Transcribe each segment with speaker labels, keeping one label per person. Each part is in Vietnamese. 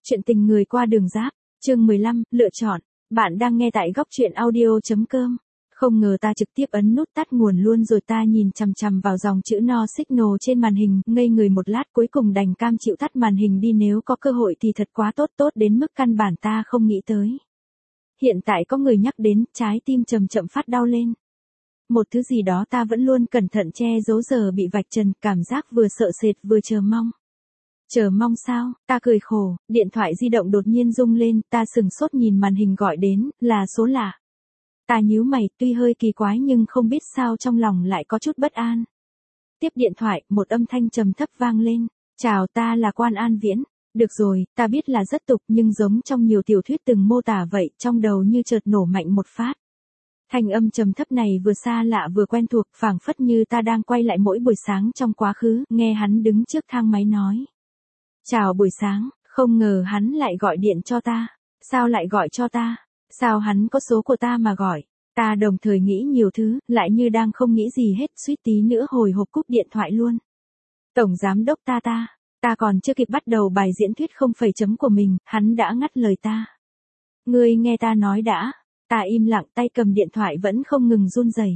Speaker 1: Chuyện tình người qua đường giáp, chương 15, lựa chọn. Bạn đang nghe tại góc truyện audio.com. Không ngờ ta trực tiếp ấn nút tắt nguồn luôn rồi, ta nhìn chằm chằm vào dòng chữ no signal trên màn hình, ngây người một lát cuối cùng đành cam chịu tắt màn hình đi, nếu có cơ hội thì thật quá tốt, tốt đến mức căn bản ta không nghĩ tới. Hiện tại có người nhắc đến, trái tim chậm chậm phát đau lên. Một thứ gì đó ta vẫn luôn cẩn thận che giấu giờ bị vạch trần, cảm giác vừa sợ sệt vừa chờ mong. Chờ mong sao? Ta cười khổ, điện thoại di động đột nhiên rung lên, ta sừng sốt nhìn màn hình gọi đến, là số lạ. Ta nhíu mày, tuy hơi kỳ quái nhưng không biết sao trong lòng lại có chút bất an. Tiếp điện thoại, một âm thanh trầm thấp vang lên. Chào, ta là Quan An Viễn. Được rồi, ta biết là rất tục nhưng giống trong nhiều tiểu thuyết từng mô tả vậy, trong đầu như chợt nổ mạnh một phát. Thanh âm trầm thấp này vừa xa lạ vừa quen thuộc, phảng phất như ta đang quay lại mỗi buổi sáng trong quá khứ, nghe hắn đứng trước thang máy nói. Chào buổi sáng, không ngờ hắn lại gọi điện cho ta. Sao lại gọi cho ta? Sao hắn có số của ta mà gọi? Ta đồng thời nghĩ nhiều thứ, lại như đang không nghĩ gì hết, suýt tí nữa hồi hộp cúp điện thoại luôn. Tổng giám đốc ta còn chưa kịp bắt đầu bài diễn thuyết không phẩy chấm của mình, hắn đã ngắt lời ta. Ngươi nghe ta nói đã. Ta im lặng, tay cầm điện thoại vẫn không ngừng run rẩy.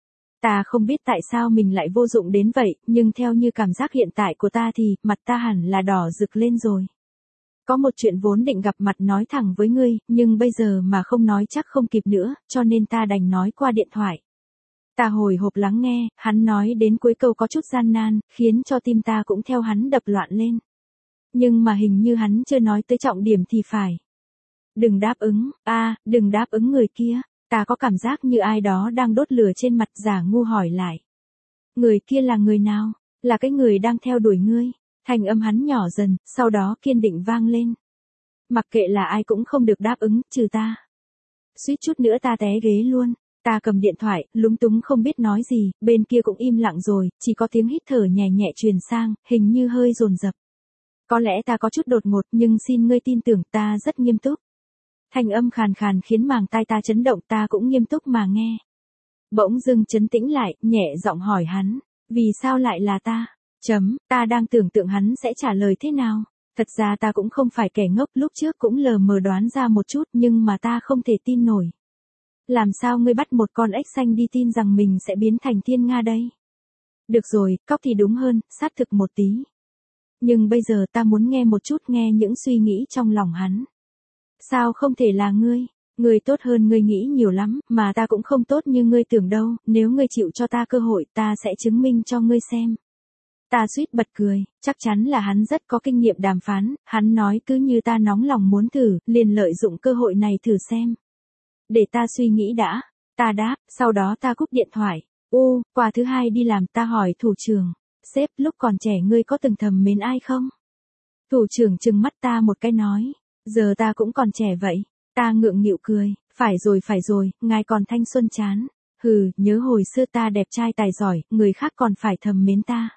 Speaker 1: Ta không biết tại sao mình lại vô dụng đến vậy, nhưng theo như cảm giác hiện tại của ta thì, mặt ta hẳn là đỏ rực lên rồi. Có một chuyện vốn định gặp mặt nói thẳng với ngươi, nhưng bây giờ mà không nói chắc không kịp nữa, cho nên ta đành nói qua điện thoại. Ta hồi hộp lắng nghe, hắn nói đến cuối câu có chút gian nan, khiến cho tim ta cũng theo hắn đập loạn lên. Nhưng mà hình như hắn chưa nói tới trọng điểm thì phải. Đừng đáp ứng, đừng đáp ứng người kia. Ta có cảm giác như ai đó đang đốt lửa trên mặt, giả ngu hỏi lại. Người kia là người nào? Là cái người đang theo đuổi ngươi. Thanh âm hắn nhỏ dần, sau đó kiên định vang lên. Mặc kệ là ai cũng không được đáp ứng, trừ ta. Suýt chút nữa ta té ghế luôn. Ta cầm điện thoại, lúng túng không biết nói gì, bên kia cũng im lặng rồi, chỉ có tiếng hít thở nhẹ nhẹ truyền sang, hình như hơi dồn dập. Có lẽ ta có chút đột ngột nhưng xin ngươi tin tưởng ta rất nghiêm túc. Thanh âm khàn khàn khiến màng tai ta chấn động, ta cũng nghiêm túc mà nghe. Bỗng dưng trấn tĩnh lại, nhẹ giọng hỏi hắn, vì sao lại là ta? Ta đang tưởng tượng hắn sẽ trả lời thế nào. Thật ra ta cũng không phải kẻ ngốc, lúc trước cũng lờ mờ đoán ra một chút nhưng mà ta không thể tin nổi. Làm sao ngươi bắt một con ếch xanh đi tin rằng mình sẽ biến thành thiên nga đây? Được rồi, cóc thì đúng hơn, xác thực một tí. Nhưng bây giờ ta muốn nghe một chút, nghe những suy nghĩ trong lòng hắn. Sao không thể là ngươi? Ngươi tốt hơn ngươi nghĩ nhiều lắm, mà ta cũng không tốt như ngươi tưởng đâu, nếu ngươi chịu cho ta cơ hội ta sẽ chứng minh cho ngươi xem. Ta suýt bật cười, chắc chắn là hắn rất có kinh nghiệm đàm phán, hắn nói cứ như ta nóng lòng muốn thử, liền lợi dụng cơ hội này thử xem. Để ta suy nghĩ đã, ta đáp, sau đó ta cúp điện thoại. Qua thứ hai đi làm ta hỏi thủ trưởng, sếp lúc còn trẻ ngươi có từng thầm mến ai không? Thủ trưởng trừng mắt ta một cái nói, giờ ta cũng còn trẻ vậy. Ta ngượng nghịu cười, phải rồi, ngài còn thanh xuân chán. Nhớ hồi xưa ta đẹp trai tài giỏi, người khác còn phải thầm mến ta.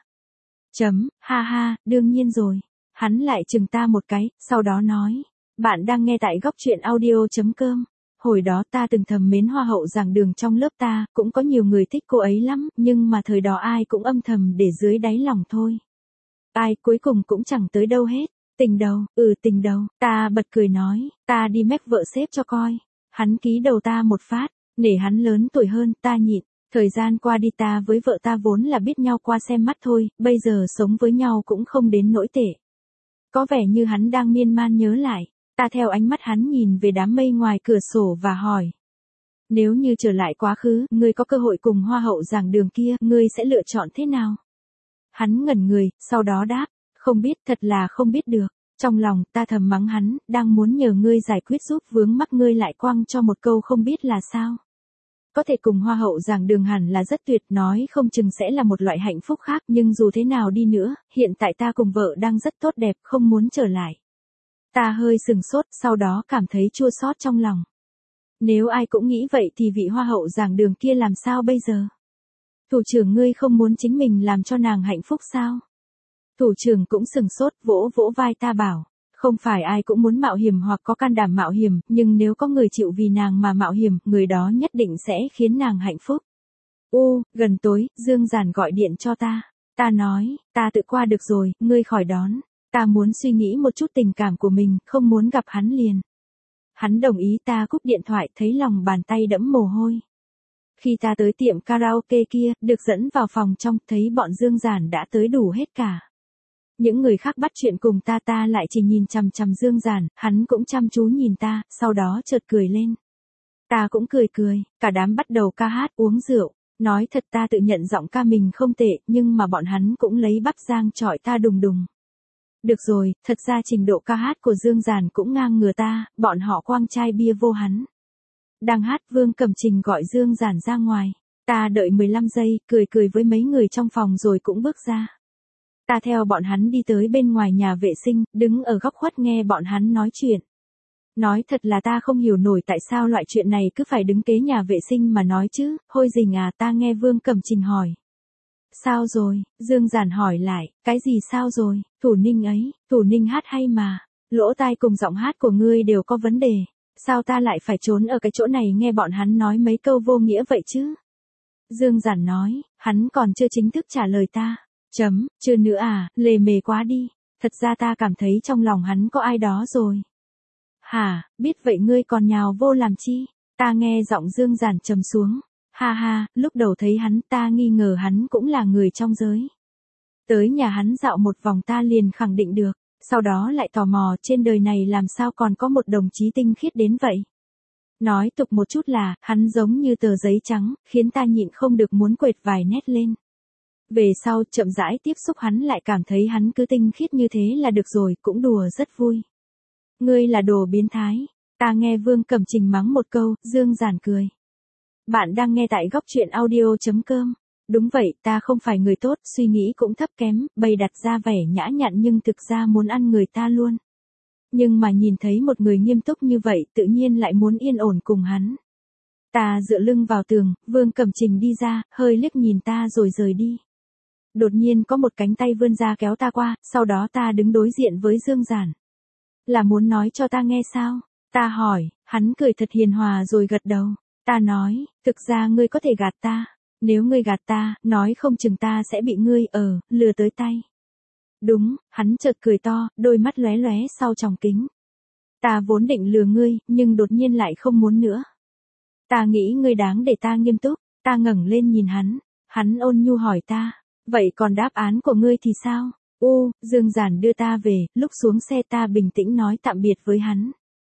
Speaker 1: Ha, đương nhiên rồi. Hắn lại chừng ta một cái, sau đó nói, bạn đang nghe tại góc truyện audio.com. Hồi đó ta từng thầm mến hoa hậu giảng đường trong lớp ta, cũng có nhiều người thích cô ấy lắm, nhưng mà thời đó ai cũng âm thầm để dưới đáy lòng thôi. Ai cuối cùng cũng chẳng tới đâu hết. Tình đầu, ta bật cười nói, ta đi mách vợ sếp cho coi. Hắn ký đầu ta một phát, nể hắn lớn tuổi hơn, ta nhịn. Thời gian qua đi ta với vợ ta vốn là biết nhau qua xem mắt thôi, bây giờ sống với nhau cũng không đến nỗi tệ. Có vẻ như hắn đang miên man nhớ lại, ta theo ánh mắt hắn nhìn về đám mây ngoài cửa sổ và hỏi. Nếu như trở lại quá khứ, ngươi có cơ hội cùng hoa hậu giảng đường kia, ngươi sẽ lựa chọn thế nào? Hắn ngẩn người, sau đó đáp, không biết, thật là không biết được. Trong lòng, ta thầm mắng hắn, đang muốn nhờ ngươi giải quyết giúp vướng mắc ngươi lại quăng cho một câu không biết là sao. Có thể cùng hoa hậu giảng đường hẳn là rất tuyệt, nói không chừng sẽ là một loại hạnh phúc khác, nhưng dù thế nào đi nữa, hiện tại ta cùng vợ đang rất tốt đẹp, không muốn trở lại. Ta hơi sừng sốt, sau đó cảm thấy chua xót trong lòng. Nếu ai cũng nghĩ vậy thì vị hoa hậu giảng đường kia làm sao bây giờ? Thủ trưởng ngươi không muốn chính mình làm cho nàng hạnh phúc sao? Thủ trưởng cũng sừng sốt, vỗ vỗ vai ta bảo, không phải ai cũng muốn mạo hiểm hoặc có can đảm mạo hiểm, nhưng nếu có người chịu vì nàng mà mạo hiểm, người đó nhất định sẽ khiến nàng hạnh phúc. Gần tối, Dương Giản gọi điện cho ta. Ta nói, ta tự qua được rồi, ngươi khỏi đón. Ta muốn suy nghĩ một chút tình cảm của mình, không muốn gặp hắn liền. Hắn đồng ý, ta cúp điện thoại, thấy lòng bàn tay đẫm mồ hôi. Khi ta tới tiệm karaoke kia, được dẫn vào phòng trong, thấy bọn Dương Giản đã tới đủ hết cả. Những người khác bắt chuyện cùng ta lại chỉ nhìn chằm chằm Dương Giản, hắn cũng chăm chú nhìn ta, sau đó chợt cười lên. Ta cũng cười, cả đám bắt đầu ca hát uống rượu. Nói thật, ta tự nhận giọng ca mình không tệ, nhưng mà bọn hắn cũng lấy bắp rang chọi ta đùng đùng. Được rồi, thật ra trình độ ca hát của Dương Giản cũng ngang ngửa ta, bọn họ quăng chai bia vô hắn. Đang hát, Vương Cẩm Trình gọi Dương Giản ra ngoài. Ta đợi 15 giây, cười với mấy người trong phòng rồi cũng bước ra. Ta theo bọn hắn đi tới bên ngoài nhà vệ sinh, đứng ở góc khuất nghe bọn hắn nói chuyện. Nói thật là ta không hiểu nổi tại sao loại chuyện này cứ phải đứng kế nhà vệ sinh mà nói chứ, hôi rình à, ta nghe Vương Cẩm Trình hỏi. Sao rồi, Dương Giản hỏi lại, cái gì sao rồi, Thủ Ninh hát hay mà, lỗ tai cùng giọng hát của ngươi đều có vấn đề, sao ta lại phải trốn ở cái chỗ này nghe bọn hắn nói mấy câu vô nghĩa vậy chứ? Dương Giản nói, hắn còn chưa chính thức trả lời ta, chưa nữa à, lề mề quá đi, thật ra ta cảm thấy trong lòng hắn có ai đó rồi. Hả, biết vậy ngươi còn nhào vô làm chi? Ta nghe giọng Dương Giản trầm xuống. Ha, lúc đầu thấy hắn ta nghi ngờ hắn cũng là người trong giới. Tới nhà hắn dạo một vòng ta liền khẳng định được, sau đó lại tò mò trên đời này làm sao còn có một đồng chí tinh khiết đến vậy. Nói tục một chút là, hắn giống như tờ giấy trắng, khiến ta nhịn không được muốn quệt vài nét lên. Về sau, chậm rãi tiếp xúc hắn lại cảm thấy hắn cứ tinh khiết như thế là được rồi, cũng đùa rất vui. Ngươi là đồ biến thái. Ta nghe Vương Cẩm Trình mắng một câu, Dương Giản cười. Bạn đang nghe tại góc truyện audio.com. Đúng vậy, ta không phải người tốt, suy nghĩ cũng thấp kém, bày đặt ra vẻ nhã nhặn nhưng thực ra muốn ăn người ta luôn. Nhưng mà nhìn thấy một người nghiêm túc như vậy, tự nhiên lại muốn yên ổn cùng hắn. Ta dựa lưng vào tường, Vương Cẩm Trình đi ra, hơi liếc nhìn ta rồi rời đi. Đột nhiên có một cánh tay vươn ra kéo ta qua, sau đó ta đứng đối diện với Dương Giản. Là muốn nói cho ta nghe sao? Ta hỏi, hắn cười thật hiền hòa rồi gật đầu. Ta nói, thực ra ngươi có thể gạt ta. Nếu ngươi gạt ta, nói không chừng ta sẽ bị ngươi, lừa tới tay. Đúng, hắn chợt cười to, đôi mắt lóe lóe sau tròng kính. Ta vốn định lừa ngươi, nhưng đột nhiên lại không muốn nữa. Ta nghĩ ngươi đáng để ta nghiêm túc. Ta ngẩng lên nhìn hắn. Hắn ôn nhu hỏi ta, vậy còn đáp án của ngươi thì sao? Dương Giản đưa ta về, lúc xuống xe ta bình tĩnh nói tạm biệt với hắn.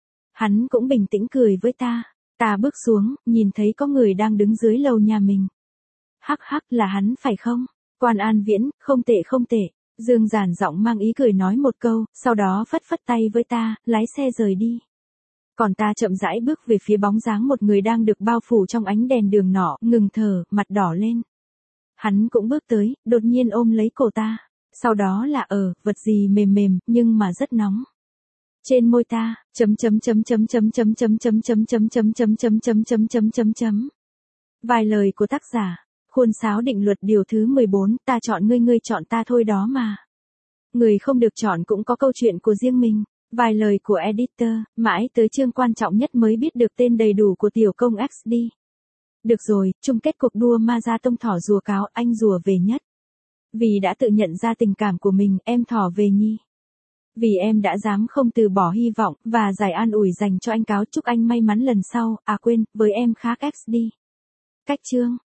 Speaker 1: Hắn cũng bình tĩnh cười với ta. Ta bước xuống, nhìn thấy có người đang đứng dưới lầu nhà mình. Hắc là hắn phải không? Quan An Viễn, không tệ. Dương Giản giọng mang ý cười nói một câu, sau đó phất tay với ta, lái xe rời đi. Còn ta chậm rãi bước về phía bóng dáng một người đang được bao phủ trong ánh đèn đường nọ, ngừng thở, mặt đỏ lên. Hắn cũng bước tới, đột nhiên ôm lấy cổ ta. Sau đó là vật gì mềm nhưng mà rất nóng. Trên môi ta, Vài lời của tác giả, khuôn sáo định luật điều thứ 14, ta chọn ngươi chọn ta thôi đó mà. Người không được chọn cũng có câu chuyện của riêng mình. Vài lời của editor, mãi tới chương quan trọng nhất mới biết được tên đầy đủ của tiểu công XD. Được rồi, chung kết cuộc đua ma ra tông thỏ rùa cáo, anh rùa về nhất. Vì đã tự nhận ra tình cảm của mình, em thỏ về nhi. Vì em đã dám không từ bỏ hy vọng, và giải an ủi dành cho anh cáo, chúc anh may mắn lần sau, quên, với em khác XD. Cách chương.